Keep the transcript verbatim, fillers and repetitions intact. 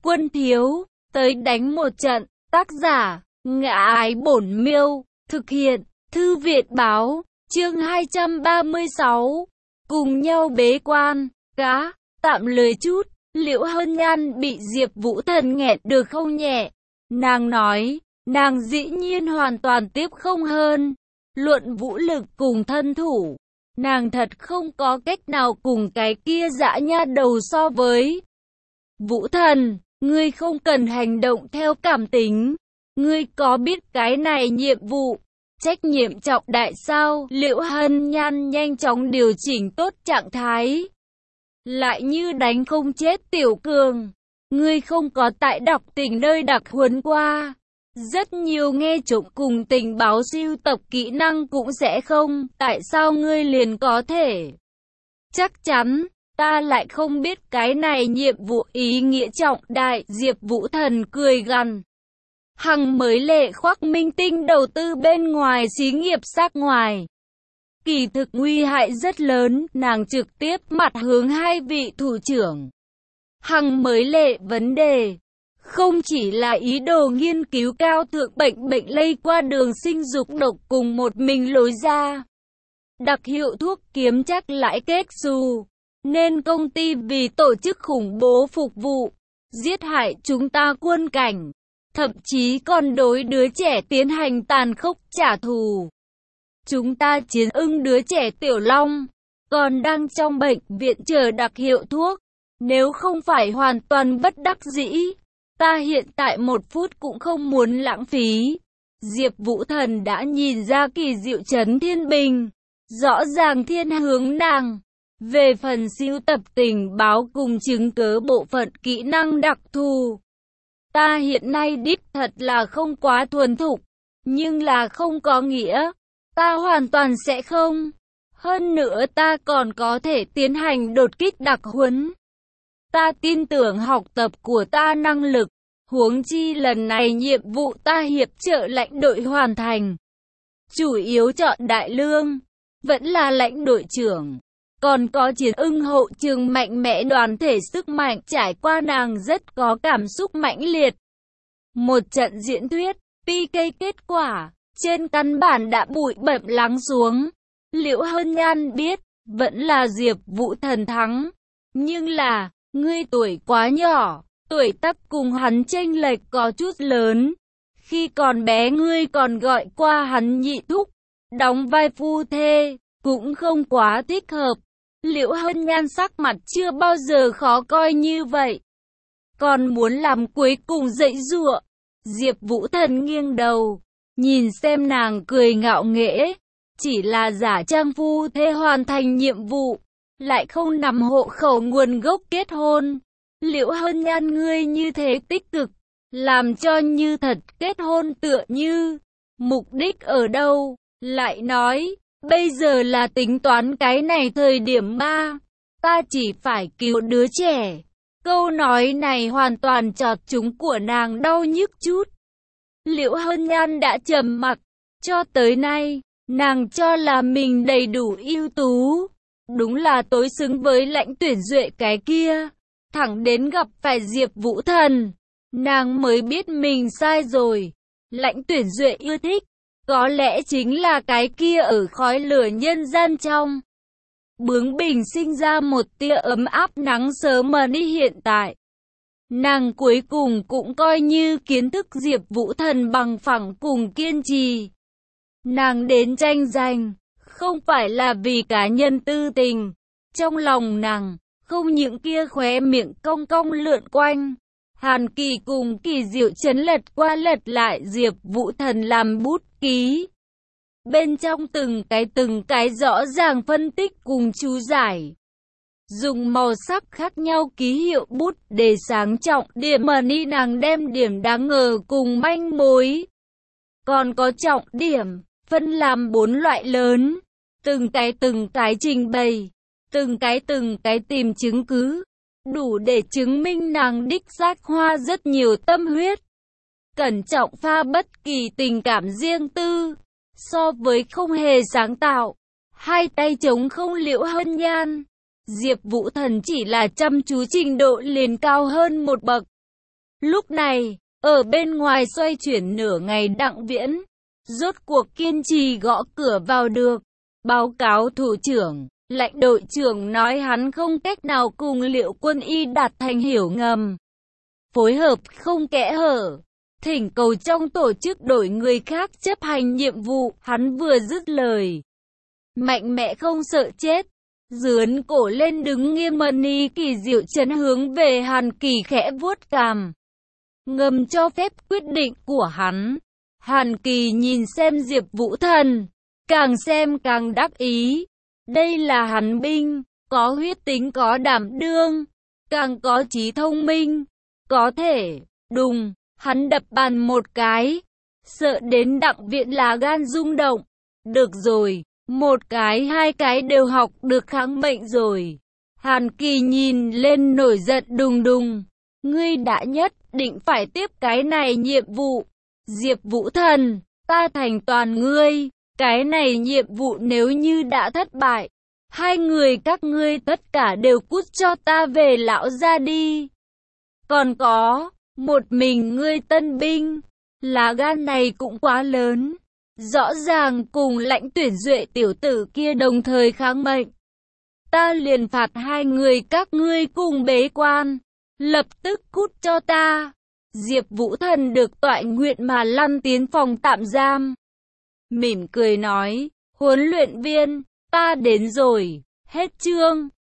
Quân thiếu, tới đánh một trận. Tác giả, Ngã Ái Bổn Miêu. Thực hiện, Thư Viện Báo. Chương hai trăm ba mươi sáu. Cùng nhau bế quan. Cá, tạm lười chút. Liễu Hân Nhan bị Diệp Vũ Thần nghẹn được không nhẹ. Nàng nói, nàng dĩ nhiên hoàn toàn tiếp không hơn. Luận vũ lực cùng thân thủ, nàng thật không có cách nào cùng cái kia dã nha đầu so với. Vũ Thần, ngươi không cần hành động theo cảm tính. Ngươi có biết cái này nhiệm vụ, trách nhiệm trọng đại sao? Liễu Hân Nhan nhanh chóng điều chỉnh tốt trạng thái. Lại như đánh không chết Tiểu Cường. Ngươi không có tại đọc tình nơi đặc huấn qua. Rất nhiều nghe trộm cùng tình báo siêu tập kỹ năng cũng sẽ không. Tại sao ngươi liền có thể? Chắc chắn, ta lại không biết cái này nhiệm vụ ý nghĩa trọng đại. Diệp Vũ Thần cười gằn. Hằng mới lệ khoác minh tinh đầu tư bên ngoài xí nghiệp sát ngoài. Kỳ thực nguy hại rất lớn, nàng trực tiếp mặt hướng hai vị thủ trưởng. Hằng mới lệ vấn đề, không chỉ là ý đồ nghiên cứu cao thượng bệnh bệnh lây qua đường sinh dục độc cùng một mình lối ra. Đặc hiệu thuốc kiếm chắc lãi kết xù, nên công ty vì tổ chức khủng bố phục vụ, giết hại chúng ta quân cảnh, thậm chí còn đối đứa trẻ tiến hành tàn khốc trả thù. Chúng ta chiến ưng đứa trẻ Tiểu Long, còn đang trong bệnh viện chờ đặc hiệu thuốc. Nếu không phải hoàn toàn bất đắc dĩ, ta hiện tại một phút cũng không muốn lãng phí. Diệp Vũ Thần đã nhìn ra kỳ diệu Trấn Thiên Bình, rõ ràng thiên hướng nàng. Về phần siêu tập tình báo cùng chứng cứ bộ phận kỹ năng đặc thù, ta hiện nay đích thật là không quá thuần thục, nhưng là không có nghĩa ta hoàn toàn sẽ không. Hơn nữa ta còn có thể tiến hành đột kích đặc huấn. Ta tin tưởng học tập của ta năng lực, huống chi lần này nhiệm vụ ta hiệp trợ lãnh đội hoàn thành. Chủ yếu chọn đại lương, vẫn là lãnh đội trưởng. Còn có chiến ưng hậu trường mạnh mẽ đoàn thể sức mạnh, trải qua nàng rất có cảm xúc mãnh liệt. Một trận diễn thuyết, pê ca kết quả, trên căn bản đã bụi bặm lắng xuống. Liễu Hân Nhan biết, vẫn là Diệp Vũ Thần thắng. Nhưng là, ngươi tuổi quá nhỏ, tuổi tác cùng hắn chênh lệch có chút lớn. Khi còn bé ngươi còn gọi qua hắn nhị thúc, đóng vai phu thê, cũng không quá thích hợp. Liễu Hân Nhan sắc mặt chưa bao giờ khó coi như vậy. Còn muốn làm cuối cùng dãy giụa. Diệp Vũ Thần nghiêng đầu, nhìn xem nàng cười ngạo nghễ. Chỉ là giả trang phu thê hoàn thành nhiệm vụ, lại không nằm hộ khẩu nguồn gốc kết hôn. Liễu Hân Nhan ngươi như thế tích cực, làm cho như thật kết hôn tựa như. Mục đích ở đâu? Lại nói, bây giờ là tính toán cái này thời điểm ba. Ta chỉ phải cứu đứa trẻ. Câu nói này hoàn toàn chọt chúng của nàng đau nhức chút. Liễu Hân Nhan đã trầm mặc. Cho tới nay, nàng cho là mình đầy đủ ưu tú. Đúng là tối xứng với Lãnh Tuyển Duệ cái kia. Thẳng đến gặp phải Diệp Vũ Thần, nàng mới biết mình sai rồi. Lãnh Tuyển Duệ yêu thích, có lẽ chính là cái kia ở khói lửa nhân gian trong. Bướng bỉnh sinh ra một tia ấm áp nắng sớm mà đi hiện tại. Nàng cuối cùng cũng coi như kiến thức Diệp Vũ Thần bằng phẳng cùng kiên trì. Nàng đến tranh giành, không phải là vì cá nhân tư tình. Trong lòng nàng, không những kia khóe miệng cong cong lượn quanh. Hàn Kỳ cùng kỳ diệu chấn lật qua lật lại Diệp Vũ Thần làm bút ký. Bên trong từng cái từng cái rõ ràng phân tích cùng chú giải. Dùng màu sắc khác nhau ký hiệu bút để sáng trọng điểm mà ni nàng đem điểm đáng ngờ cùng manh mối. Còn có trọng điểm, phân làm bốn loại lớn. Từng cái từng cái trình bày, từng cái từng cái tìm chứng cứ. Đủ để chứng minh nàng đích xác hoa rất nhiều tâm huyết. Cẩn trọng pha bất kỳ tình cảm riêng tư. So với không hề sáng tạo, hai tay trống không Liễu Hân Nhan, Diệp Vũ Thần chỉ là chăm chú trình độ liền cao hơn một bậc. Lúc này, ở bên ngoài xoay chuyển nửa ngày Đặng Viễn, rốt cuộc kiên trì gõ cửa vào được. Báo cáo thủ trưởng, lãnh đội trưởng nói hắn không cách nào cùng Liệu Quân Y đạt thành hiểu ngầm. Phối hợp không kẽ hở. Thỉnh cầu trong tổ chức đổi người khác chấp hành nhiệm vụ. Hắn vừa dứt lời, mạnh mẽ không sợ chết, dướn cổ lên đứng nghiêm. Mani Kỳ Diệu chấn hướng về Hàn Kỳ khẽ vuốt cằm, ngầm cho phép quyết định của hắn. Hàn Kỳ nhìn xem Diệp Vũ Thần, càng xem càng đắc ý. Đây là hắn binh, có huyết tính, có đảm đương, càng có trí thông minh. Có thể, đùng, hắn đập bàn một cái, sợ đến Đặng Viễn là gan rung động. Được rồi, một cái hai cái đều học được kháng mệnh rồi. Hàn Kỳ nhìn lên nổi giận đùng đùng. Ngươi đã nhất định phải tiếp cái này nhiệm vụ. Diệp Vũ Thần, ta thành toàn ngươi. Cái này nhiệm vụ nếu như đã thất bại, hai người các ngươi tất cả đều cút cho ta về lão gia đi. Còn có, một mình ngươi tân binh, lá gan này cũng quá lớn. Rõ ràng cùng lãnh tuyển duệ tiểu tử kia đồng thời kháng mệnh. Ta liền phạt hai người các ngươi cùng bế quan. Lập tức cút cho ta. Diệp Vũ Thần được toại nguyện mà lăn tiến phòng tạm giam. Mỉm cười nói, huấn luyện viên, ta đến rồi. Hết chương.